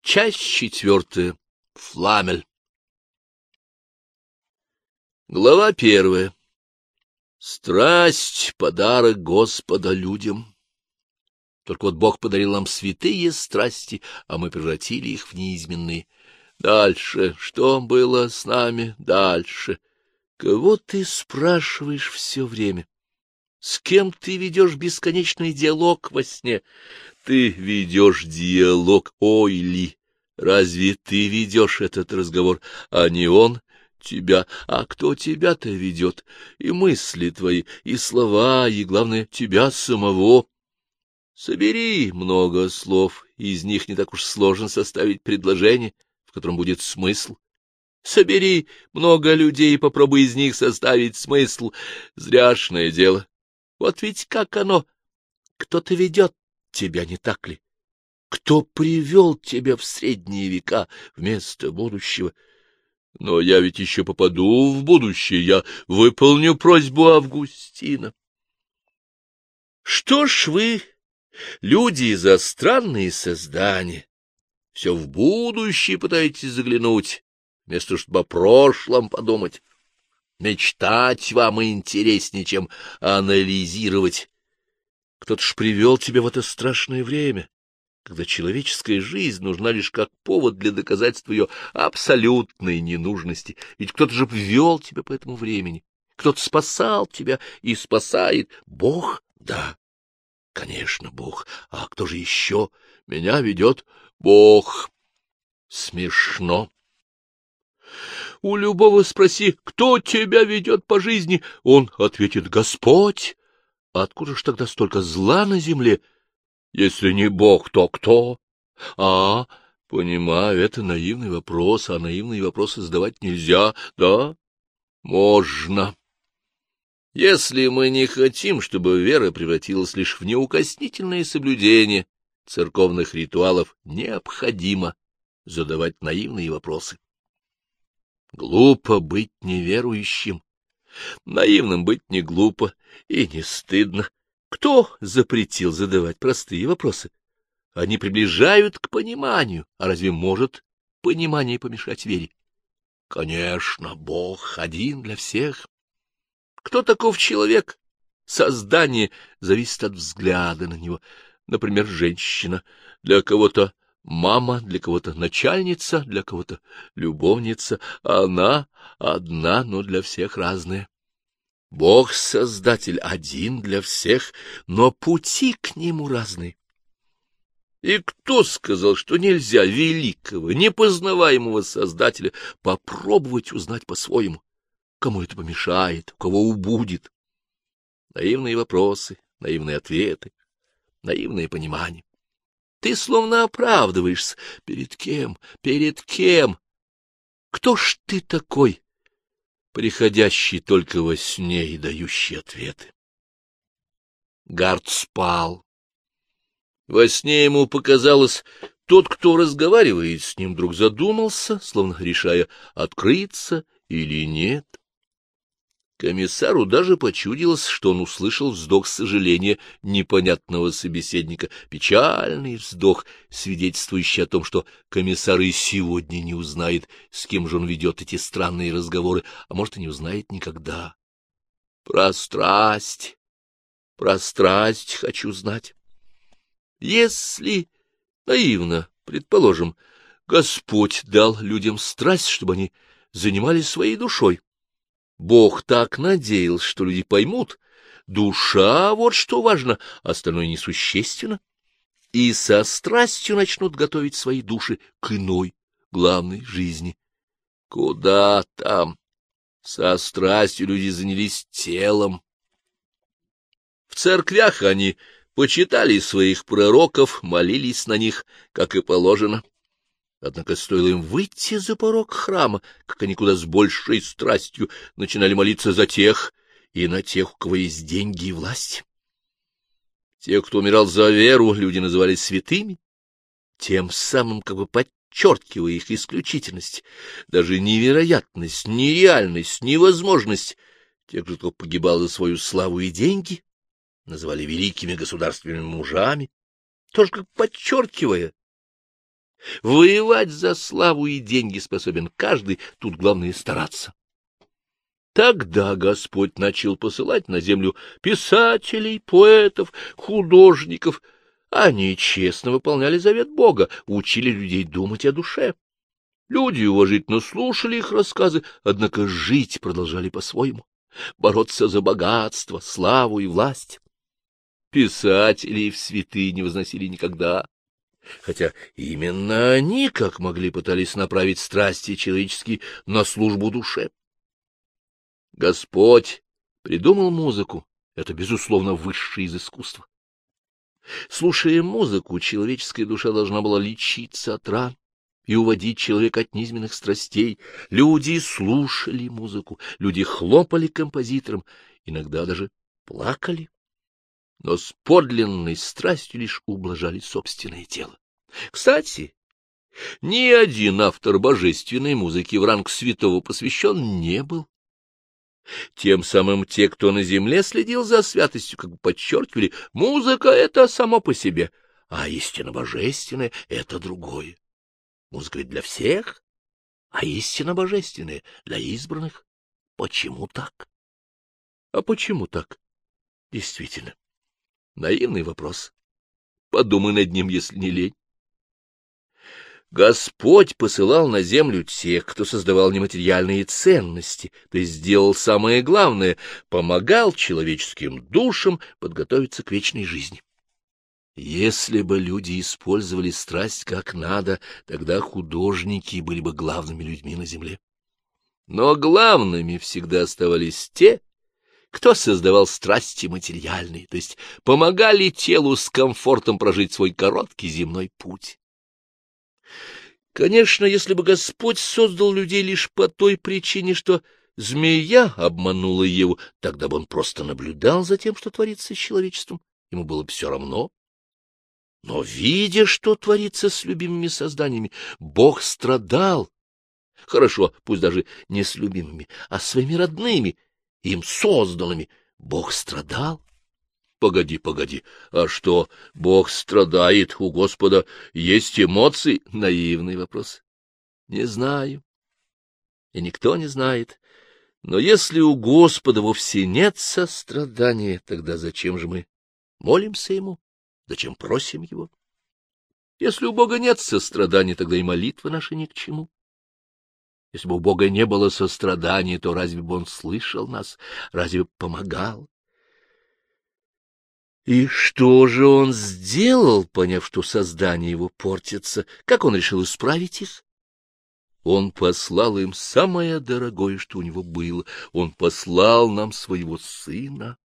Часть 4. Фламель. Глава 1. Страсть — подарок Господа людям. Только вот Бог подарил нам святые страсти, а мы превратили их в неизменные. Дальше, что было с нами дальше? Кого ты спрашиваешь все время? С кем ты ведешь бесконечный диалог во сне? Ты ведешь диалог, ой ли! Разве ты ведешь этот разговор, а не он тебя? А кто тебя-то ведет? И мысли твои, и слова, и, главное, тебя самого. Собери много слов, из них не так уж сложно составить предложение, в котором будет смысл. Собери много людей и попробуй из них составить смысл. Зряшное дело. Вот ведь как оно. Кто-то ведет тебя, не так ли? Кто привел тебя в средние века вместо будущего? Но я ведь еще попаду в будущее, я выполню просьбу Августина. Что ж вы, люди, за странные создания, все в будущее пытаетесь заглянуть, вместо того, чтобы о прошлом подумать. Мечтать вам интереснее, чем анализировать. Кто-то ж привел тебя в это страшное время, когда человеческая жизнь нужна лишь как повод для доказательства ее абсолютной ненужности. Ведь кто-то же ввел тебя по этому времени, кто-то спасал тебя и спасает. Бог? Да, конечно, Бог. А кто же еще? Меня ведет Бог. Смешно. У любого спроси, кто тебя ведет по жизни, он ответит: Господь. Откуда ж тогда столько зла на земле? Если не Бог, то кто? Понимаю, это наивный вопрос, а наивные вопросы задавать нельзя, да? Можно. Если мы не хотим, чтобы вера превратилась лишь в неукоснительное соблюдение церковных ритуалов, необходимо задавать наивные вопросы. Глупо быть неверующим. Наивным быть не глупо и не стыдно. Кто запретил задавать простые вопросы? Они приближают к пониманию. А разве может понимание помешать вере? Конечно, Бог один для всех. Кто таков человек? Создание зависит от взгляда на него. Например, женщина. Для кого-то мама, для кого-то начальница, для кого-то любовница. Она одна, но для всех разная. Бог-создатель один для всех, но пути к нему разные. И кто сказал, что нельзя великого, непознаваемого Создателя попробовать узнать по-своему? Кому это помешает, у кого убудет? Наивные вопросы, наивные ответы, наивное понимание. Ты словно оправдываешься. Перед кем? Перед кем? Кто ж ты такой, приходящий только во сне и дающий ответы? Гард спал. Во сне ему показалось, тот, кто разговаривает с ним, вдруг задумался, словно решая, открыться или нет. Комиссару даже почудилось, что он услышал вздох сожаления непонятного собеседника, печальный вздох, свидетельствующий о том, что комиссар и сегодня не узнает, с кем же он ведет эти странные разговоры, а может, и не узнает никогда. Про страсть хочу знать. Если, наивно, предположим, Господь дал людям страсть, чтобы они занимались своей душой, Бог так надеялся, что люди поймут, душа — вот что важно, остальное несущественно, и со страстью начнут готовить свои души к иной, главной жизни. Куда там? Со страстью люди занялись телом. В церквях они почитали своих пророков, молились на них, как и положено. Однако стоило им выйти за порог храма, как они куда с большей страстью начинали молиться за тех и на тех, у кого есть деньги и власть. Тех, кто умирал за веру, люди называли святыми, тем самым как бы подчеркивая их исключительность, даже невероятность, нереальность, невозможность. Тех же, кто погибал за свою славу и деньги, называли великими государственными мужами, тоже как подчеркивая Воевать за славу и деньги способен каждый, тут главное стараться. Тогда Господь начал посылать на землю писателей, поэтов, художников. Они честно выполняли завет Бога, учили людей думать о душе. Люди уважительно слушали их рассказы, однако жить продолжали по-своему, бороться за богатство, славу и власть. Писателей в святые не возносили никогда, хотя именно они, как могли, пытались направить страсти человеческие на службу душе. Господь придумал музыку, это, безусловно, высшее из искусства. Слушая музыку, человеческая душа должна была лечиться от ран и уводить человека от низменных страстей. Люди слушали музыку, люди хлопали композиторам, иногда даже плакали, но с подлинной страстью лишь ублажали собственное тело. Кстати, ни один автор божественной музыки в ранг святого посвящен не был. Тем самым те, кто на земле следил за святостью, как бы подчеркивали, музыка — это само по себе, а истина божественная — это другое. Музыка ведь для всех, а истина божественная — для избранных. Почему так? А почему так? Действительно, наивный вопрос. Подумай над ним, если не лень. Господь посылал на землю тех, кто создавал нематериальные ценности, то есть сделал самое главное — помогал человеческим душам подготовиться к вечной жизни. Если бы люди использовали страсть как надо, тогда художники были бы главными людьми на земле. Но главными всегда оставались те, кто создавал страсти материальные, то есть помогали телу с комфортом прожить свой короткий земной путь. Конечно, если бы Господь создал людей лишь по той причине, что змея обманула Еву, тогда бы он просто наблюдал за тем, что творится с человечеством, ему было бы все равно. Но, видя, что творится с любимыми созданиями, Бог страдал. Хорошо, пусть даже не с любимыми, а своими родными, им созданными. Бог страдал. Погоди, а что, Бог страдает, у Господа есть эмоции? Наивный вопрос. Не знаю. И никто не знает. Но если у Господа вовсе нет сострадания, тогда зачем же мы молимся Ему? Зачем просим Его? Если у Бога нет сострадания, тогда и молитвы наши ни к чему. Если бы у Бога не было сострадания, то разве бы Он слышал нас, разве бы помогал? И что же он сделал, поняв, что создание его портится? Как он решил исправить их? Он послал им самое дорогое, что у него было. Он послал нам своего Сына.